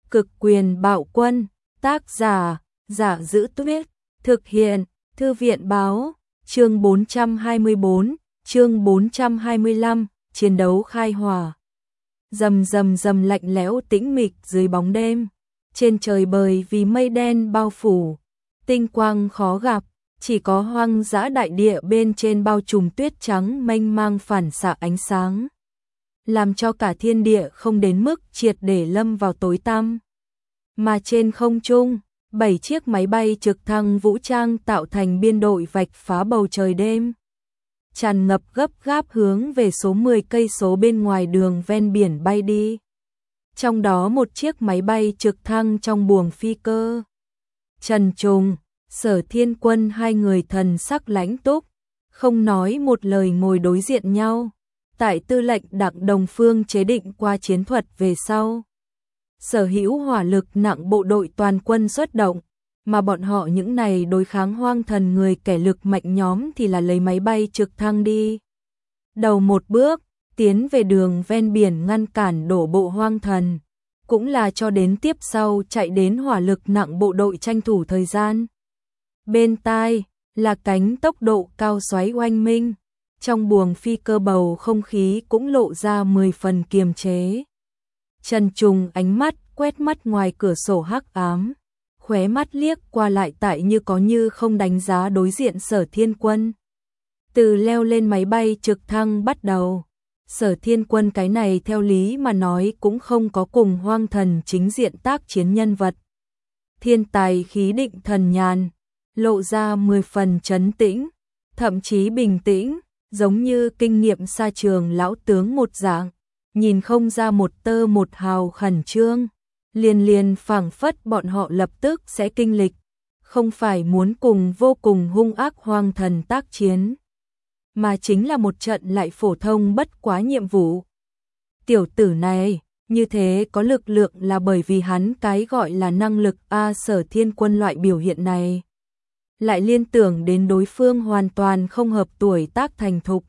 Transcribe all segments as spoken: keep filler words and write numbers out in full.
Cực quyền bạo quân, tác giả, Giả Giữ Tuyết, thực hiện, Thư viện báo, chương bốn trăm hai mươi bốn, chương bốn trăm hai mươi lăm, chiến đấu khai hỏa. Rầm rầm rầm lạnh lẽo tĩnh mịch dưới bóng đêm, trên trời bời vì mây đen bao phủ, tinh quang khó gặp, chỉ có hoang dã đại địa bên trên bao trùm tuyết trắng mênh mang phản xạ ánh sáng, làm cho cả thiên địa không đến mức triệt để lâm vào tối tăm. Mà trên không trung, bảy chiếc máy bay trực thăng vũ trang tạo thành biên đội vạch phá bầu trời đêm, tràn ngập gấp gáp hướng về số mười cây số bên ngoài đường ven biển bay đi. Trong đó một chiếc máy bay trực thăng trong buồng phi cơ. Trần Trùng, Sở Thiên Quân hai người thần sắc lãnh túc, không nói một lời ngồi đối diện nhau. Tại tư lệnh Đặng Đồng Phương chế định qua chiến thuật về sau, sở hữu hỏa lực nặng bộ đội toàn quân xuất động, mà bọn họ những này đối kháng hoang thần người kẻ lực mạnh nhóm thì là lấy máy bay trực thăng đi đầu một bước, tiến về đường ven biển ngăn cản đổ bộ hoang thần, cũng là cho đến tiếp sau chạy đến hỏa lực nặng bộ đội tranh thủ thời gian. Bên tai là cánh tốc độ cao xoáy oanh minh, trong buồng phi cơ bầu không khí cũng lộ ra mười phần kiềm chế. Trần Trùng ánh mắt quét mắt ngoài cửa sổ hắc ám, khóe mắt liếc qua lại tại như có như không đánh giá đối diện Sở Thiên Quân. Từ leo lên máy bay trực thăng bắt đầu, Sở Thiên Quân cái này theo lý mà nói cũng không có cùng hoang thần chính diện tác chiến nhân vật. Thiên tài khí định thần nhàn, lộ ra mười phần trấn tĩnh, thậm chí bình tĩnh, giống như kinh nghiệm xa trường lão tướng một dạng, nhìn không ra một tơ một hào khẩn trương, liền liền phảng phất bọn họ lập tức sẽ kinh lịch, không phải muốn cùng vô cùng hung ác hoang thần tác chiến, mà chính là một trận lại phổ thông bất quá nhiệm vụ. Tiểu tử này, như thế có lực lượng là bởi vì hắn cái gọi là năng lực A. Sở Thiên Quân loại biểu hiện này, lại liên tưởng đến đối phương hoàn toàn không hợp tuổi tác thành thục.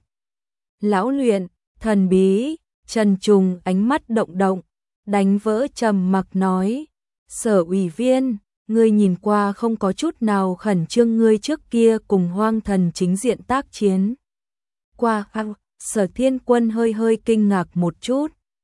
Lão luyện, thần bí, Trần Trùng ánh mắt động động, đánh vỡ trầm mặc nói, Sở ủy viên, ngươi nhìn qua không có chút nào khẩn trương, ngươi trước kia cùng hoang thần chính diện tác chiến qua. Sở Thiên Quân hơi hơi kinh ngạc một chút,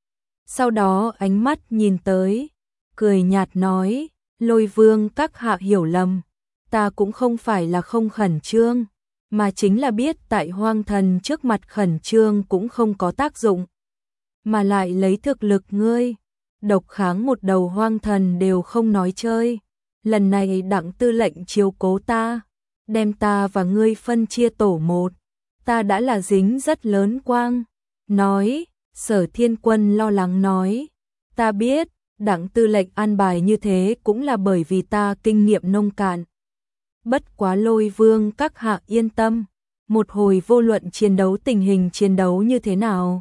sau đó ánh mắt nhìn tới, cười nhạt nói, Lôi Vương các hạ hiểu lầm, ta cũng không phải là không khẩn trương, mà chính là biết tại hoang thần trước mặt khẩn trương cũng không có tác dụng, mà lại lấy thực lực ngươi, độc kháng một đầu hoang thần đều không nói chơi. Lần này Đặng tư lệnh chiếu cố ta, đem ta và ngươi phân chia tổ một, ta đã là dính rất lớn quang. Nói, Sở Thiên Quân lo lắng nói, ta biết, Đặng tư lệnh an bài như thế cũng là bởi vì ta kinh nghiệm nông cạn. Bất quá Lôi Vương các hạ yên tâm, một hồi vô luận chiến đấu tình hình chiến đấu như thế nào,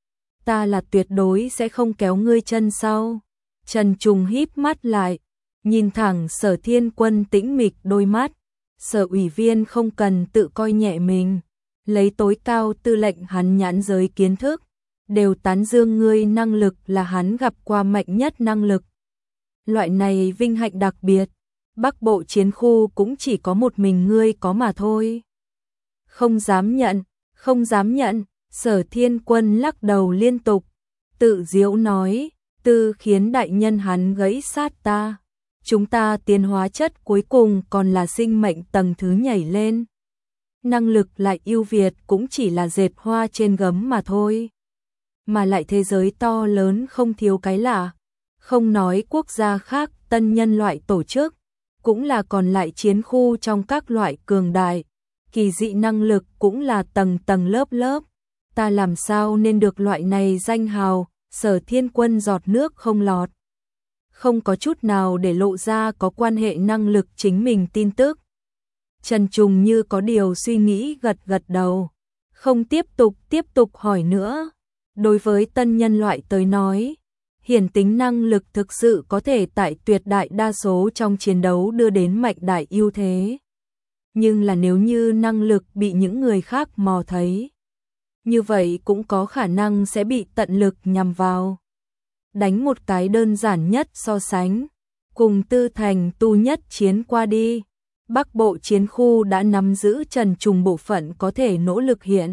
ta là tuyệt đối sẽ không kéo ngươi chân sau. Trần Trùng híp mắt lại, nhìn thẳng Sở Thiên Quân tĩnh mịch đôi mắt, Sở ủy viên không cần tự coi nhẹ mình, lấy tối cao tư lệnh hắn nhãn giới kiến thức, đều tán dương ngươi năng lực là hắn gặp qua mạnh nhất năng lực. Loại này vinh hạnh đặc biệt, Bắc Bộ chiến khu cũng chỉ có một mình ngươi có mà thôi. Không dám nhận, không dám nhận, Sở Thiên Quân lắc đầu liên tục, tự giễu nói, tư khiến đại nhân hắn gãy sát ta. Chúng ta tiến hóa chất cuối cùng còn là sinh mệnh tầng thứ nhảy lên. Năng lực lại ưu việt cũng chỉ là dệt hoa trên gấm mà thôi. Mà lại thế giới to lớn không thiếu cái lạ, không nói quốc gia khác, tân nhân loại tổ chức, cũng là còn lại chiến khu trong các loại cường đại, kỳ dị năng lực cũng là tầng tầng lớp lớp. Ta làm sao nên được loại này danh hào? Sở Thiên Quân giọt nước không lọt, không có chút nào để lộ ra có quan hệ năng lực chính mình tin tức. Trần Trùng như có điều suy nghĩ gật gật đầu, không tiếp tục tiếp tục hỏi nữa. Đối với tân nhân loại tới nói, hiển tính năng lực thực sự có thể tại tuyệt đại đa số trong chiến đấu đưa đến mạnh đại ưu thế. Nhưng là nếu như năng lực bị những người khác mò thấy, như vậy cũng có khả năng sẽ bị tận lực nhằm vào. đánh một cái đơn giản nhất so sánh, cùng Tư Thành tu nhất chiến qua đi. Bắc Bộ chiến khu đã nắm giữ Trần Trùng bộ phận có thể nỗ lực hiện.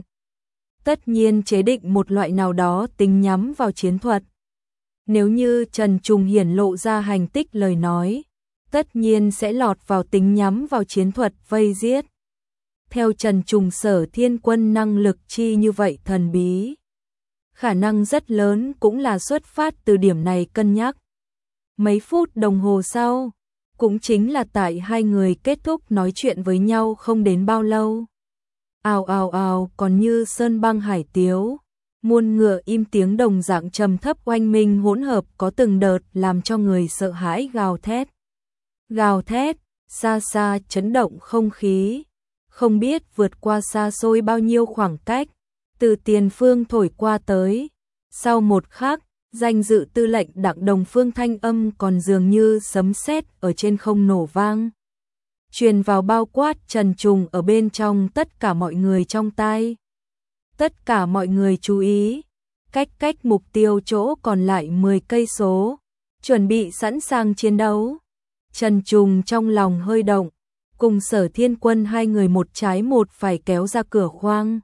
Tất nhiên chế định một loại nào đó tính nhắm vào chiến thuật. Nếu như Trần Trùng hiển lộ ra hành tích lời nói, tất nhiên sẽ lọt vào tính nhắm vào chiến thuật vây giết. Theo Trần Trùng Sở Thiên Quân năng lực chi như vậy thần bí, khả năng rất lớn cũng là xuất phát từ điểm này cân nhắc. Mấy phút đồng hồ sau, cũng chính là tại hai người kết thúc nói chuyện với nhau không đến bao lâu. Ào ào ào, còn như sơn băng hải tiếu, muôn ngựa im tiếng đồng dạng trầm thấp oanh minh hỗn hợp có từng đợt làm cho người sợ hãi gào thét. Gào thét, xa xa chấn động không khí, không biết vượt qua xa xôi bao nhiêu khoảng cách, từ tiền phương thổi qua tới. Sau một khắc, danh dự tư lệnh Đặng Đồng Phương thanh âm còn dường như sấm sét ở trên không nổ vang, truyền vào bao quát Trần Trùng ở bên trong tất cả mọi người trong tai. Tất cả mọi người chú ý, cách cách mục tiêu chỗ còn lại mười cây số, chuẩn bị sẵn sàng chiến đấu. Trần Trùng trong lòng hơi động, cùng Sở Thiên Quân hai người một trái một phải kéo ra cửa khoang.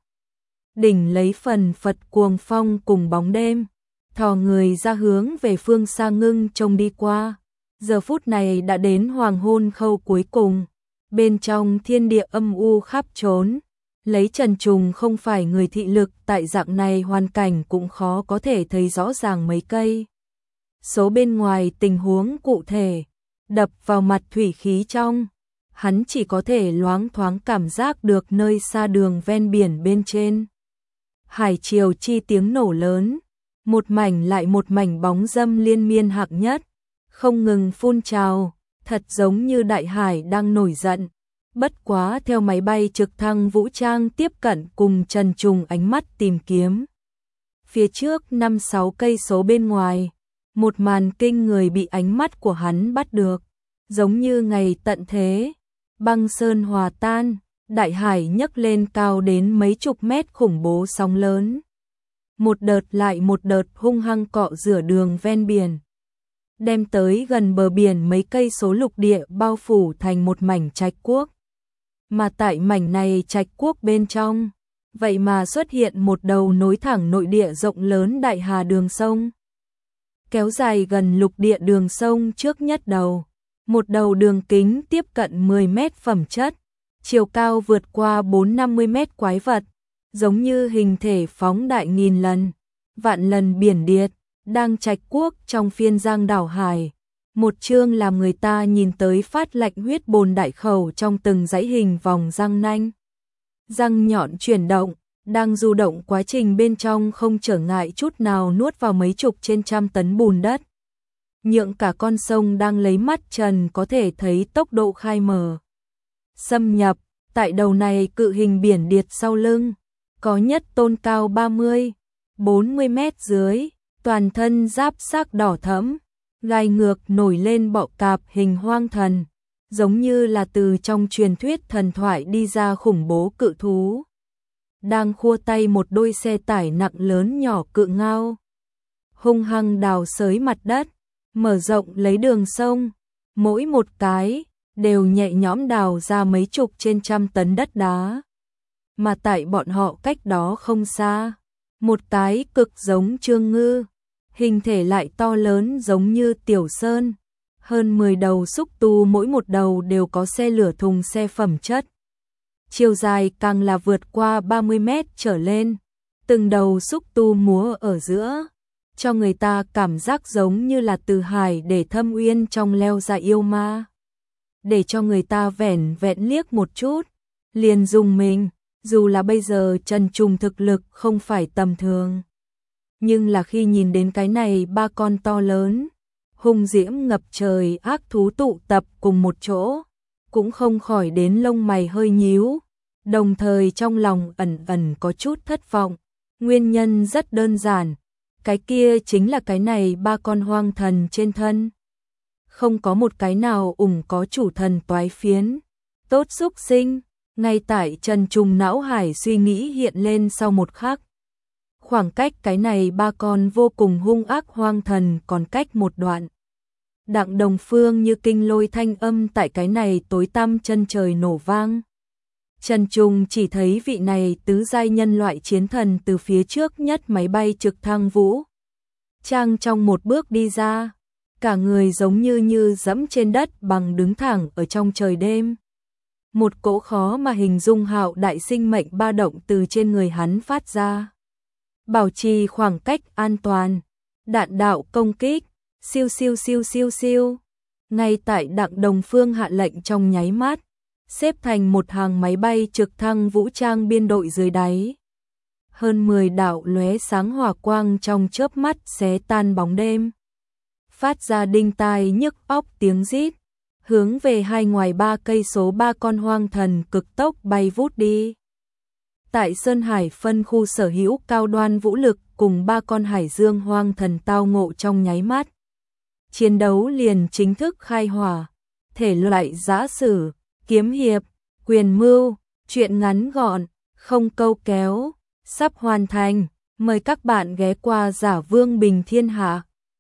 Đỉnh lấy phần phật cuồng phong cùng bóng đêm, thò người ra hướng về phương xa ngưng trông đi qua. Giờ phút này đã đến hoàng hôn khâu cuối cùng, bên trong thiên địa âm u khắp trốn. Lấy Trần Trùng không phải người thị lực, tại dạng này hoàn cảnh cũng khó có thể thấy rõ ràng mấy cây số bên ngoài tình huống cụ thể, đập vào mặt thủy khí trong. Hắn chỉ có thể loáng thoáng cảm giác được nơi xa đường ven biển bên trên. Hải triều chi tiếng nổ lớn, một mảnh lại một mảnh bóng dâm liên miên hạng nhất, không ngừng phun trào, thật giống như đại hải đang nổi giận. Bất quá theo máy bay trực thăng vũ trang tiếp cận cùng Trần Trùng ánh mắt tìm kiếm. Phía trước năm sáu cây số bên ngoài, một màn kinh người bị ánh mắt của hắn bắt được, giống như ngày tận thế, băng sơn hòa tan, đại hải nhấc lên cao đến mấy chục mét khủng bố sóng lớn. Một đợt lại một đợt hung hăng cọ rửa đường ven biển, đem tới gần bờ biển mấy cây số lục địa bao phủ thành một mảnh trạch quốc. Mà tại mảnh này trạch quốc bên trong, vậy mà xuất hiện một đầu nối thẳng nội địa rộng lớn đại hà đường sông. Kéo dài gần lục địa đường sông trước nhất đầu, một đầu đường kính tiếp cận mười mét phẩm chất, chiều cao vượt qua bốn năm mươi mét quái vật, giống như hình thể phóng đại nghìn lần, vạn lần biển điệt, đang trạch quốc trong phiên giang đảo hải. Một chương làm người ta nhìn tới phát lạnh huyết bồn đại khẩu trong từng dãy hình vòng răng nanh. Răng nhọn chuyển động, đang du động quá trình bên trong không trở ngại chút nào nuốt vào mấy chục trên trăm tấn bùn đất. Nhượng cả con sông đang lấy mắt trần có thể thấy tốc độ khai mở. Xâm nhập, tại đầu này cự hình biển điệt sau lưng, có nhất tôn cao ba mươi, bốn mươi mét dưới, toàn thân giáp xác đỏ thẫm. Gai ngược nổi lên bọ cạp hình hoang thần, giống như là từ trong truyền thuyết thần thoại đi ra khủng bố cự thú. Đang khua tay một đôi xe tải nặng lớn nhỏ cự ngao, hung hăng đào xới mặt đất, mở rộng lấy đường sông, mỗi một cái đều nhẹ nhõm đào ra mấy chục trên trăm tấn đất đá. Mà tại bọn họ cách đó không xa, một cái cực giống Trương Ngư, hình thể lại to lớn giống như Tiểu Sơn, hơn mười đầu xúc tu mỗi một đầu đều có xe lửa thùng xe phẩm chất. Chiều dài càng là vượt qua ba mươi mét trở lên, từng đầu xúc tu múa ở giữa, cho người ta cảm giác giống như là từ hải để thâm uyên trong leo ra yêu ma. Để cho người ta vẻn vẹn liếc một chút, liền dùng mình, dù là bây giờ Trần Trùng thực lực không phải tầm thường. Nhưng là khi nhìn đến cái này ba con to lớn, hung diễm ngập trời ác thú tụ tập cùng một chỗ, cũng không khỏi đến lông mày hơi nhíu, đồng thời trong lòng ẩn ẩn có chút thất vọng. Nguyên nhân rất đơn giản, cái kia chính là cái này ba con hoang thần trên thân. Không có một cái nào ủng có chủ thần toái phiến, tốt xúc sinh, ngay tại Trần Trùng não hải suy nghĩ hiện lên sau một khắc. Khoảng cách cái này ba con vô cùng hung ác hoang thần còn cách một đoạn. Đặng Đồng Phương như kinh lôi thanh âm tại cái này tối tăm chân trời nổ vang. Trần Trùng chỉ thấy vị này tứ giai nhân loại chiến thần từ phía trước nhất máy bay trực thăng vũ trang trong một bước đi ra, cả người giống như như dẫm trên đất bằng đứng thẳng ở trong trời đêm. Một cỗ khó mà hình dung hạo đại sinh mệnh ba động từ trên người hắn phát ra. Bảo trì khoảng cách an toàn, đạn đạo công kích, siêu siêu siêu siêu siêu. Ngay tại Đặng Đồng Phương hạ lệnh trong nháy mắt, xếp thành một hàng máy bay trực thăng vũ trang biên đội dưới đáy. Hơn mười đạo lóe sáng hỏa quang trong chớp mắt xé tan bóng đêm. Phát ra đinh tai nhức óc tiếng rít, hướng về hai ngoài ba cây số ba con hoang thần cực tốc bay vút đi. Tại Sơn Hải phân khu sở hữu cao đoan vũ lực cùng ba con hải dương hoang thần tao ngộ trong nháy mắt. Chiến đấu liền chính thức khai hỏa, thể loại giã sử, kiếm hiệp, quyền mưu, truyện ngắn gọn, không câu kéo, sắp hoàn thành. Mời các bạn ghé qua Giả Vương Bình Thiên Hạ.